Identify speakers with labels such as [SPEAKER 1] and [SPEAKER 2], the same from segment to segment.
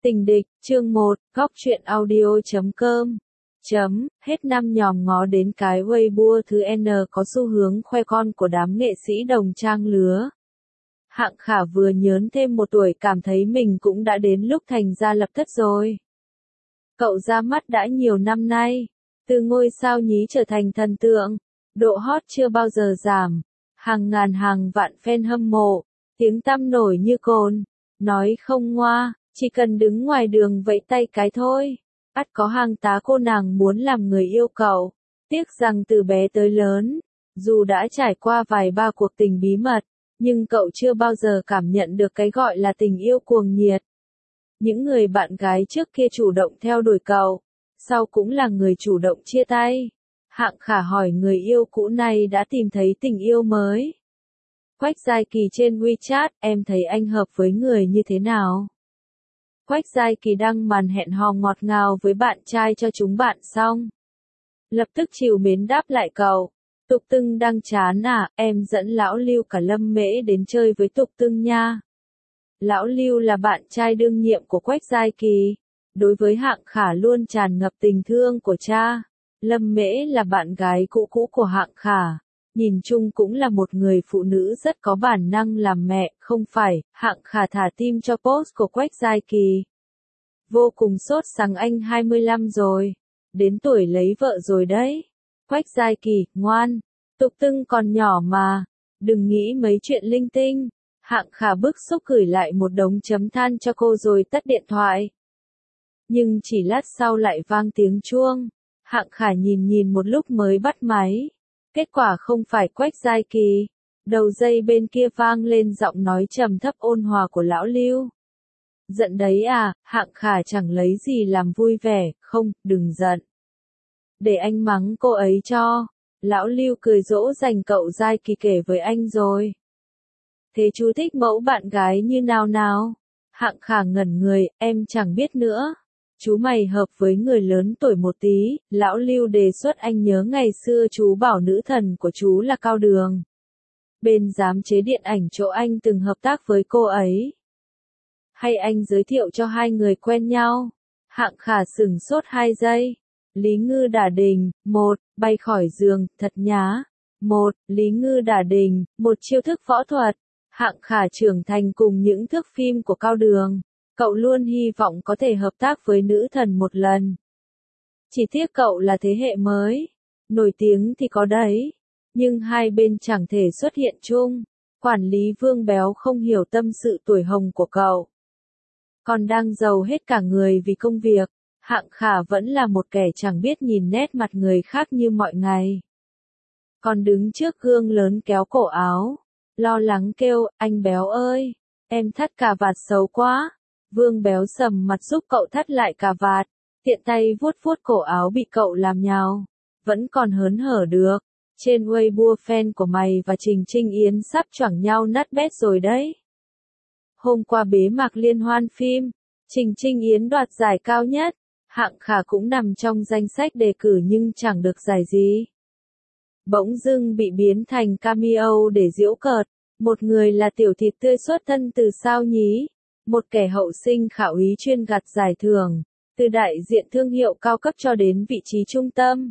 [SPEAKER 1] Tình địch, chương 1, góc truyện audio.com. Hết năm nhòm ngó đến cái Weibo thứ N có xu hướng khoe con của đám nghệ sĩ đồng trang lứa. Hạng Khả vừa nhớn thêm một tuổi cảm thấy mình cũng đã đến lúc thành gia lập thất rồi. Cậu ra mắt đã nhiều năm nay, từ ngôi sao nhí trở thành thần tượng, độ hot chưa bao giờ giảm, hàng ngàn hàng vạn fan hâm mộ, tiếng tăm nổi như cồn, nói không ngoa. Chỉ cần đứng ngoài đường vẫy tay cái thôi, ắt có hàng tá cô nàng muốn làm người yêu cậu. Tiếc rằng từ bé tới lớn, dù đã trải qua vài ba cuộc tình bí mật, nhưng cậu chưa bao giờ cảm nhận được cái gọi là tình yêu cuồng nhiệt. Những người bạn gái trước kia chủ động theo đuổi cậu, sau cũng là người chủ động chia tay. Hạng Khả hỏi người yêu cũ này đã tìm thấy tình yêu mới. Quách Giai Kỳ trên WeChat, em thấy anh hợp với người như thế nào? Quách Giai Kỳ đăng màn hẹn hò ngọt ngào với bạn trai cho chúng bạn xong, lập tức trìu mến đáp lại cậu. Tục Tưng đang chán à, em dẫn Lão Lưu cả Lâm Mễ đến chơi với Tục Tưng nha. Lão Lưu là bạn trai đương nhiệm của Quách Giai Kỳ, đối với Hạng Khả luôn tràn ngập tình thương của cha. Lâm Mễ là bạn gái cũ của Hạng Khả, nhìn chung cũng là một người phụ nữ rất có bản năng làm mẹ, không phải? Hạng Khả thả tim cho post của Quách Giai Kỳ. Vô cùng sốt sắng, anh 25 rồi, đến tuổi lấy vợ rồi đấy. Quách Giai Kỳ, ngoan, Tục Tưng còn nhỏ mà, đừng nghĩ mấy chuyện linh tinh. Hạng Khả bức xúc gửi lại một đống chấm than cho cô rồi tắt điện thoại. Nhưng chỉ lát sau lại vang tiếng chuông. Hạng Khả nhìn một lúc mới bắt máy. Kết quả không phải Quách Giai Kỳ. Đầu dây bên kia vang lên giọng nói trầm thấp ôn hòa của Lão Lưu. Giận đấy à? Hạng Khả chẳng lấy gì làm vui vẻ. Không, đừng giận, để anh mắng cô ấy cho. Lão Lưu cười dỗ dành, cậu Giai Kỳ kể với anh rồi. Thế chú thích mẫu bạn gái như nào nào? Hạng Khả ngẩn người, em chẳng biết nữa. Chú mày hợp với người lớn tuổi một tí. Lão Lưu đề xuất, anh nhớ ngày xưa chú bảo nữ thần của chú là Cao Đường. Bên giám chế điện ảnh chỗ anh từng hợp tác với cô ấy. Hay anh giới thiệu cho hai người quen nhau? Hạng Khả sửng sốt 2 giây. Lý Ngư Đả Đình, 1, bay khỏi giường, thật nhá. 1, Lý Ngư Đả Đình, một chiêu thức võ thuật. Hạng Khả trưởng thành cùng những thước phim của Cao Đường. Cậu luôn hy vọng có thể hợp tác với nữ thần một lần. Chỉ tiếc cậu là thế hệ mới. Nổi tiếng thì có đấy, nhưng hai bên chẳng thể xuất hiện chung. Quản lý Vương Béo không hiểu tâm sự tuổi hồng của cậu. Còn đang giàu hết cả người vì công việc, Hạng Khả vẫn là một kẻ chẳng biết nhìn nét mặt người khác như mọi ngày. Còn đứng trước gương lớn kéo cổ áo, lo lắng kêu, anh Béo ơi, em thắt cà vạt xấu quá. Vương Béo sầm mặt giúp cậu thắt lại cà vạt, tiện tay vuốt cổ áo bị cậu làm nhào. Vẫn còn hớn hở được. Trên Weibo fan của mày và Trình Trinh Yến sắp choảng nhau nát bét rồi đấy. Hôm qua bế mạc liên hoan phim, Trình Trinh Yến đoạt giải cao nhất. Hạng Khả cũng nằm trong danh sách đề cử nhưng chẳng được giải gì. Bỗng dưng bị biến thành cameo để giễu cợt. Một người là tiểu thịt tươi xuất thân từ sao nhí, một kẻ hậu sinh khảo ý chuyên gặt giải thưởng, từ đại diện thương hiệu cao cấp cho đến vị trí trung tâm.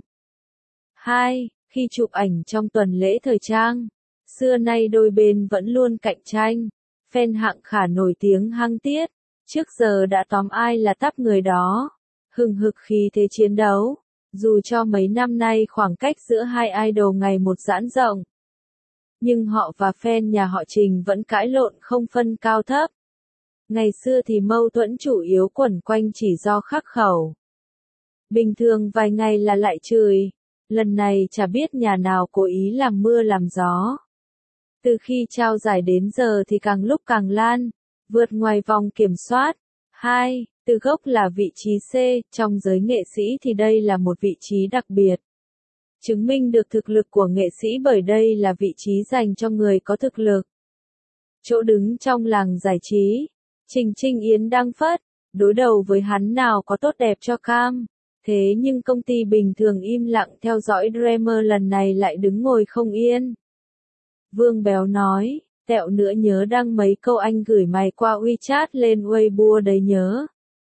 [SPEAKER 1] 2. Khi chụp ảnh trong tuần lễ thời trang, xưa nay đôi bên vẫn luôn cạnh tranh. Fan Hạng Khả nổi tiếng hăng tiết, trước giờ đã tóm ai là tắp người đó. Hừng hực khí thế chiến đấu, dù cho mấy năm nay khoảng cách giữa hai idol ngày một giãn rộng. Nhưng họ và fan nhà họ Trình vẫn cãi lộn không phân cao thấp. Ngày xưa thì mâu thuẫn chủ yếu quẩn quanh chỉ do khắc khẩu. Bình thường vài ngày là lại chửi, lần này chả biết nhà nào cố ý làm mưa làm gió. Từ khi trao giải đến giờ thì càng lúc càng lan, vượt ngoài vòng kiểm soát. 2. Từ gốc là vị trí C, trong giới nghệ sĩ thì đây là một vị trí đặc biệt. Chứng minh được thực lực của nghệ sĩ bởi đây là vị trí dành cho người có thực lực. Chỗ đứng trong làng giải trí, Trình Trinh Yến đang phất, đối đầu với hắn nào có tốt đẹp cho cam. Thế nhưng công ty bình thường im lặng theo dõi drama lần này lại đứng ngồi không yên. Vương Béo nói, tẹo nữa nhớ đăng mấy câu anh gửi mày qua WeChat lên Weibo đấy nhớ.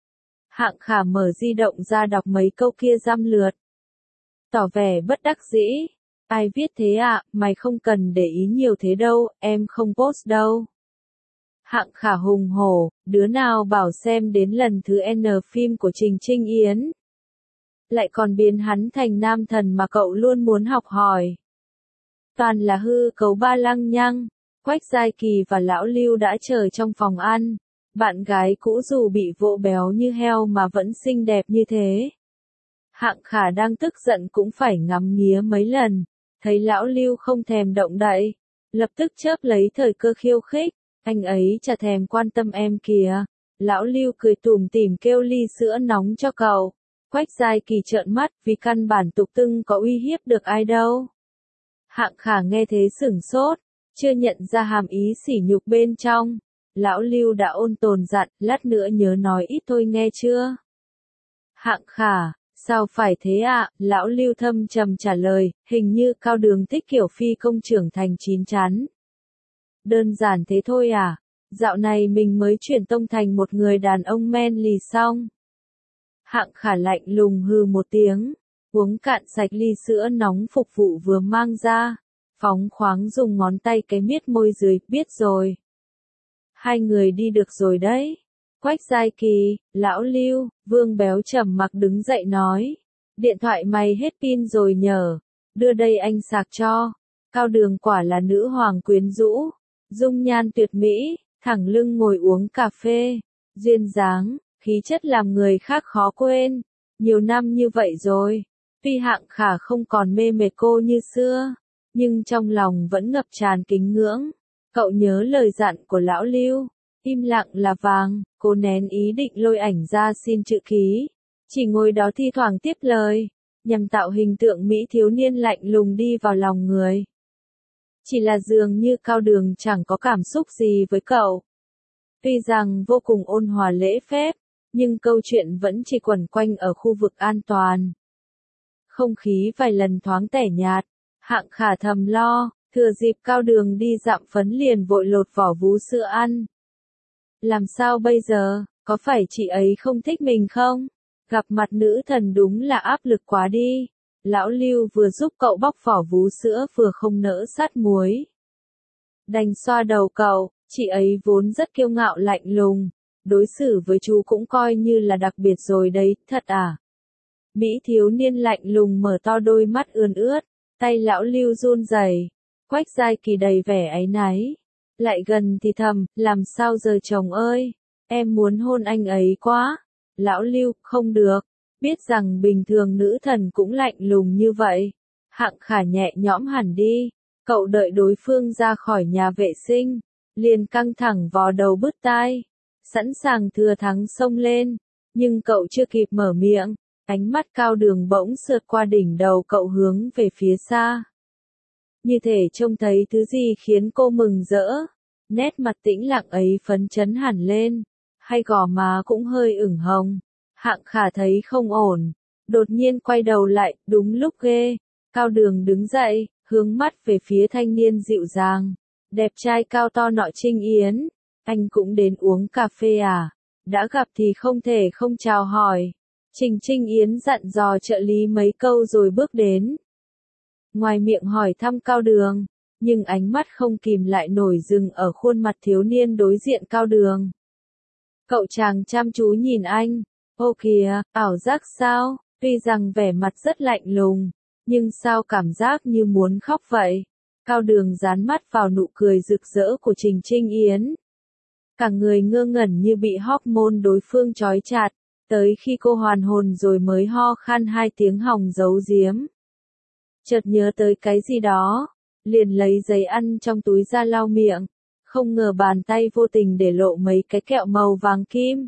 [SPEAKER 1] Hạng Khả mở di động ra đọc mấy câu kia dăm lượt. Tỏ vẻ bất đắc dĩ. Ai viết thế ạ, mày không cần để ý nhiều thế đâu, em không post đâu. Hạng Khả hùng hổ, đứa nào bảo xem đến lần thứ N phim của Trình Trinh Yến. Lại còn biến hắn thành nam thần mà cậu luôn muốn học hỏi. Toàn là hư cấu ba lăng nhăng. Quách Giai Kỳ và Lão Lưu đã chờ trong phòng ăn. Bạn gái cũ dù bị vỗ béo như heo mà vẫn xinh đẹp như thế. Hạng Khả đang tức giận cũng phải ngắm nghía mấy lần. Thấy Lão Lưu không thèm động đậy. Lập tức chớp lấy thời cơ khiêu khích. Anh ấy chả thèm quan tâm em kìa. Lão Lưu cười tủm tỉm kêu ly sữa nóng cho cậu. Quách Giai Kỳ trợn mắt vì căn bản tục tưng có uy hiếp được ai đâu. Hạng Khả nghe thế sửng sốt, chưa nhận ra hàm ý sỉ nhục bên trong. Lão Lưu đã ôn tồn dặn, lát nữa nhớ nói ít thôi nghe chưa? Hạng Khả, sao phải thế ạ? Lão Lưu thâm trầm trả lời, hình như Cao Đường thích kiểu phi công trưởng thành chín chắn. Đơn giản thế thôi à? Dạo này mình mới chuyển tông thành một người đàn ông manly xong. Hạng Khả lạnh lùng hừ một tiếng, uống cạn sạch ly sữa nóng phục vụ vừa mang ra, phóng khoáng dùng ngón tay cái miết môi dưới, biết rồi. Hai người đi được rồi đấy. Quách Giai Kỳ, Lão Lưu, Vương Béo trầm mặc đứng dậy nói. Điện thoại mày hết pin rồi nhờ, đưa đây anh sạc cho. Cao Đường quả là nữ hoàng quyến rũ, dung nhan tuyệt mỹ, thẳng lưng ngồi uống cà phê, duyên dáng, khí chất làm người khác khó quên. Nhiều năm như vậy rồi, tuy Hạng Khả không còn mê mệt cô như xưa, nhưng trong lòng vẫn ngập tràn kính ngưỡng. Cậu nhớ lời dặn của Lão Lưu, im lặng là vàng, cô nén ý định lôi ảnh ra xin chữ ký, chỉ ngồi đó thi thoảng tiếp lời, nhằm tạo hình tượng mỹ thiếu niên lạnh lùng đi vào lòng người. Chỉ là dường như Cao Đường chẳng có cảm xúc gì với cậu. Tuy rằng vô cùng ôn hòa lễ phép, nhưng câu chuyện vẫn chỉ quẩn quanh ở khu vực an toàn. Không khí vài lần thoáng tẻ nhạt, Hạng Khả thầm lo, thừa dịp Cao Đường đi dặm phấn liền vội lột vỏ vú sữa ăn. Làm sao bây giờ, có phải chị ấy không thích mình không? Gặp mặt nữ thần đúng là áp lực quá đi. Lão Lưu vừa giúp cậu bóc vỏ vú sữa vừa không nỡ sát muối. Đành xoa đầu cậu, chị ấy vốn rất kiêu ngạo lạnh lùng. Đối xử với chú cũng coi như là đặc biệt rồi đấy, thật à? Mỹ thiếu niên lạnh lùng mở to đôi mắt ươn ướt, tay Lão Lưu run rẩy. Quách Giai Kỳ đầy vẻ áy náy. Lại gần thì thầm, làm sao giờ chồng ơi, em muốn hôn anh ấy quá. Lão Lưu, không được, biết rằng bình thường nữ thần cũng lạnh lùng như vậy. Hạng Khả nhẹ nhõm hẳn đi, cậu đợi đối phương ra khỏi nhà vệ sinh, liền căng thẳng vò đầu bứt tai, sẵn sàng thừa thắng xông lên, nhưng cậu chưa kịp mở miệng, ánh mắt Cao Đường bỗng sượt qua đỉnh đầu cậu hướng về phía xa. Như thể trông thấy thứ gì khiến cô mừng rỡ, nét mặt tĩnh lặng ấy phấn chấn hẳn lên, hay gò má cũng hơi ửng hồng. Hạng Khả thấy không ổn, đột nhiên quay đầu lại, đúng lúc ghê. Cao Đường đứng dậy, hướng mắt về phía thanh niên dịu dàng, đẹp trai cao to nọ Trinh Yến. Anh cũng đến uống cà phê à? Đã gặp thì không thể không chào hỏi. Trinh Yến dặn dò trợ lý mấy câu rồi bước đến. Ngoài miệng hỏi thăm Cao Đường, nhưng ánh mắt không kìm lại nổi dừng ở khuôn mặt thiếu niên đối diện Cao Đường. Cậu chàng chăm chú nhìn anh. Ô kìa, ảo giác sao? Tuy rằng vẻ mặt rất lạnh lùng, nhưng sao cảm giác như muốn khóc vậy? Cao Đường dán mắt vào nụ cười rực rỡ của Trinh Yến. Cả người ngơ ngẩn như bị hormone đối phương trói chặt, tới khi cô hoàn hồn rồi mới ho khan 2 tiếng hòng giấu giếm. Chợt nhớ tới cái gì đó, liền lấy giấy ăn trong túi ra lau miệng, không ngờ bàn tay vô tình để lộ mấy cái kẹo màu vàng kim.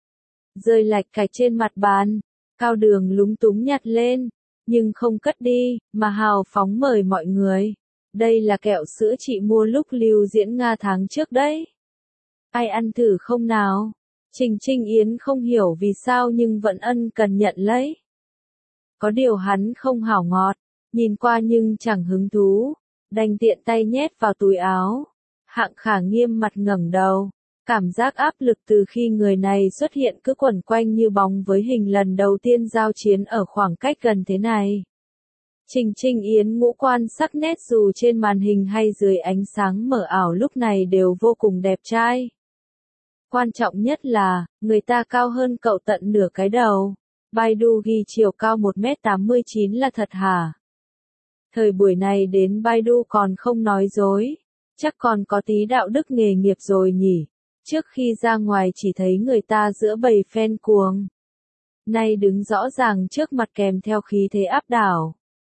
[SPEAKER 1] Rơi lạch cạch trên mặt bàn, Cao Đường lúng túng nhặt lên, nhưng không cất đi, mà hào phóng mời mọi người. Đây là kẹo sữa chị mua lúc lưu diễn Nga tháng trước đấy. Ai ăn thử không nào? Trinh Yến không hiểu vì sao nhưng vẫn ân cần nhận lấy. Có điều hắn không hảo ngọt, nhìn qua nhưng chẳng hứng thú, đành tiện tay nhét vào túi áo. Hạng Khả nghiêm mặt ngẩng đầu, Cảm giác áp lực từ khi người này xuất hiện cứ quẩn quanh như bóng với hình lần đầu tiên giao chiến ở khoảng cách gần thế này. Trình Trinh Yến ngũ quan sắc nét dù trên màn hình hay dưới ánh sáng mờ ảo lúc này đều vô cùng đẹp trai. Quan trọng nhất là, người ta cao hơn cậu tận nửa cái đầu. Baidu ghi chiều cao 1m89 là thật hả? Thời buổi này đến Baidu còn không nói dối. Chắc còn có tí đạo đức nghề nghiệp rồi nhỉ? Trước khi ra ngoài chỉ thấy người ta giữa bầy fan cuồng. Nay đứng rõ ràng trước mặt kèm theo khí thế áp đảo.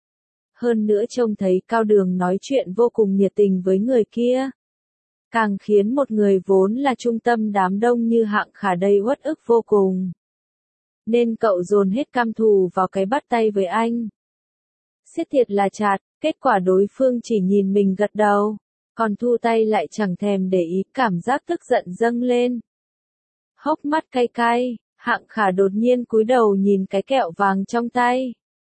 [SPEAKER 1] Hơn nữa trông thấy Cao Đường nói chuyện vô cùng nhiệt tình với người kia. Càng khiến một người vốn là trung tâm đám đông như Hạng Khả đây uất ức vô cùng. Nên cậu dồn hết cam thù vào cái bắt tay với anh. Xiết thiệt là chạt, kết quả đối phương chỉ nhìn mình gật đầu. Còn thu tay lại chẳng thèm để ý, cảm giác tức giận dâng lên. Hốc mắt cay cay, Hạng Khả đột nhiên cúi đầu nhìn cái kẹo vàng trong tay.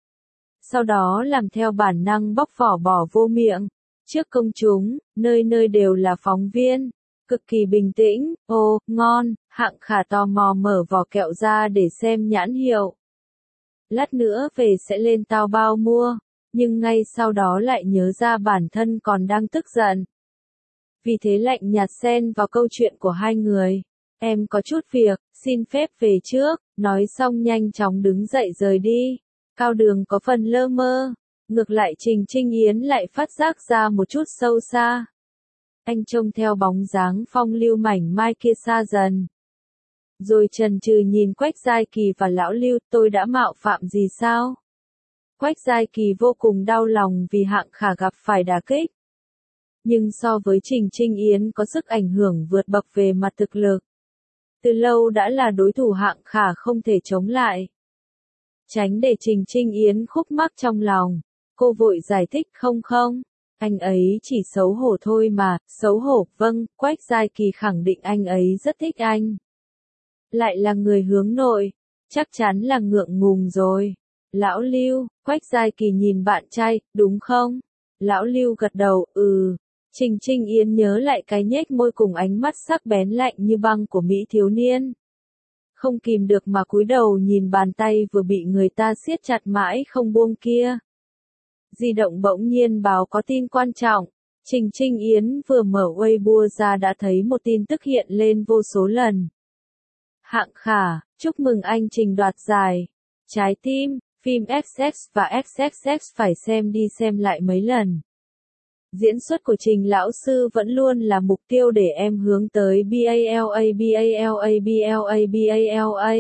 [SPEAKER 1] Sau đó làm theo bản năng bóc vỏ bỏ vô miệng. Trước công chúng, nơi nơi đều là phóng viên. Cực kỳ bình tĩnh, ô, ngon, Hạng Khả tò mò mở vỏ kẹo ra để xem nhãn hiệu. Lát nữa về sẽ lên Taobao mua, nhưng ngay sau đó lại nhớ ra bản thân còn đang tức giận. Vì thế lạnh nhạt xen vào câu chuyện của hai người. Em có chút việc, xin phép về trước, nói xong nhanh chóng đứng dậy rời đi. Cao Đường có phần lơ mơ, ngược lại Trình Trinh Yến lại phát giác ra một chút sâu xa. Anh trông theo bóng dáng phong lưu mảnh mai kia xa dần. Rồi chần chừ nhìn Quách Giai Kỳ và Lão Lưu, tôi đã mạo phạm gì sao? Quách Giai Kỳ vô cùng đau lòng vì Hạng Khả gặp phải đả kích. Nhưng so với Trình Trinh Yến có sức ảnh hưởng vượt bậc về mặt thực lực. Từ lâu đã là đối thủ Hạng Khả không thể chống lại. Tránh để Trình Trinh Yến khúc mắc trong lòng, cô vội giải thích không, anh ấy chỉ xấu hổ thôi mà, xấu hổ, vâng, Quách Giai Kỳ khẳng định anh ấy rất thích anh. Lại là người hướng nội, chắc chắn là ngượng ngùng rồi. Lão Lưu, Quách Giai Kỳ nhìn bạn trai, đúng không? Lão Lưu gật đầu, Trình Trinh Yến nhớ lại cái nhếch môi cùng ánh mắt sắc bén lạnh như băng của Mỹ thiếu niên. Không kìm được mà cúi đầu nhìn bàn tay vừa bị người ta siết chặt mãi không buông kia. Di động bỗng nhiên báo có tin quan trọng. Trình Trinh Yến vừa mở Weibo ra đã thấy một tin tức hiện lên vô số lần. Hạng Khả, chúc mừng anh Trình đoạt giải. Trái tim, phim XX và XXX phải xem đi xem lại mấy lần. Diễn xuất của Trình lão sư vẫn luôn là mục tiêu để em hướng tới BALA.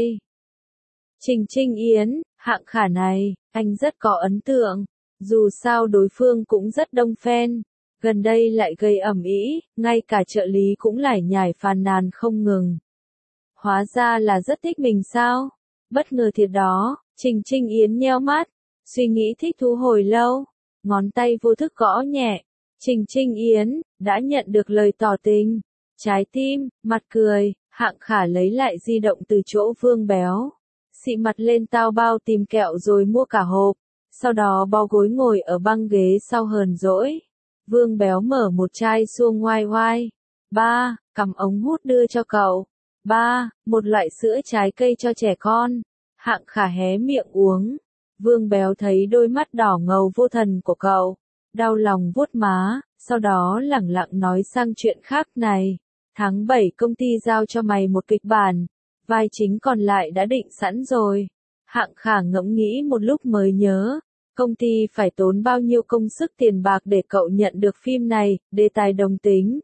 [SPEAKER 1] Trình Trinh Yến, Hạng Khả này, anh rất có ấn tượng. Dù sao đối phương cũng rất đông fan. Gần đây lại gây ầm ĩ, ngay cả trợ lý cũng lải nhải phàn nàn không ngừng. Hóa ra là rất thích mình sao? Bất ngờ thiệt đó, Trình Trinh Yến nheo mắt, suy nghĩ thích thú hồi lâu. Ngón tay vô thức gõ nhẹ. Trình Trinh Yến, đã nhận được lời tỏ tình. Trái tim, mặt cười, Hạng Khả lấy lại di động từ chỗ Vương Béo. Xị mặt lên Taobao tìm kẹo rồi mua cả hộp. Sau đó bó gối ngồi ở băng ghế sau hờn dỗi. Vương Béo mở một chai xuông ngoai ngoai. Ba, cầm ống hút đưa cho cậu. Ba, một loại sữa trái cây cho trẻ con. Hạng Khả hé miệng uống. Vương Béo thấy đôi mắt đỏ ngầu vô thần của cậu. Đau lòng vuốt má, sau đó lẳng lặng nói sang chuyện khác này. Tháng 7 công ty giao cho mày một kịch bản. Vai chính còn lại đã định sẵn rồi. Hạng Khả ngẫm nghĩ một lúc mới nhớ. Công ty phải tốn bao nhiêu công sức tiền bạc để cậu nhận được phim này, đề tài đồng tính.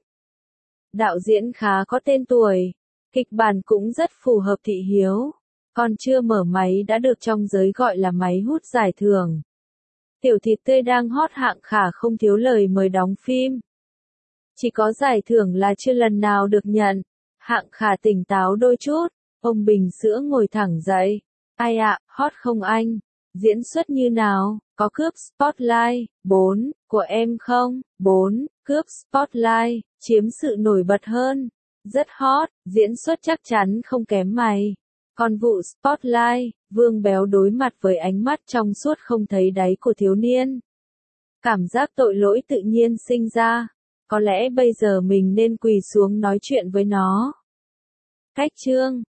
[SPEAKER 1] Đạo diễn khá có tên tuổi. Kịch bản cũng rất phù hợp thị hiếu. Còn chưa mở máy đã được trong giới gọi là máy hút giải thưởng. Tiểu thịt tươi đang hot, Hạng Khả không thiếu lời mời đóng phim. Chỉ có giải thưởng là chưa lần nào được nhận. Hạng Khả tỉnh táo đôi chút, ông bình sữa ngồi thẳng dậy. Ai ạ, hot không anh? Diễn xuất như nào? Có cướp spotlight? 4, của em không? 4, cướp spotlight, chiếm sự nổi bật hơn. Rất hot, diễn xuất chắc chắn không kém mày. Còn vụ spotlight, Vương Béo đối mặt với ánh mắt trong suốt không thấy đáy của thiếu niên. Cảm giác tội lỗi tự nhiên sinh ra. Có lẽ bây giờ mình nên quỳ xuống nói chuyện với nó. Khách chương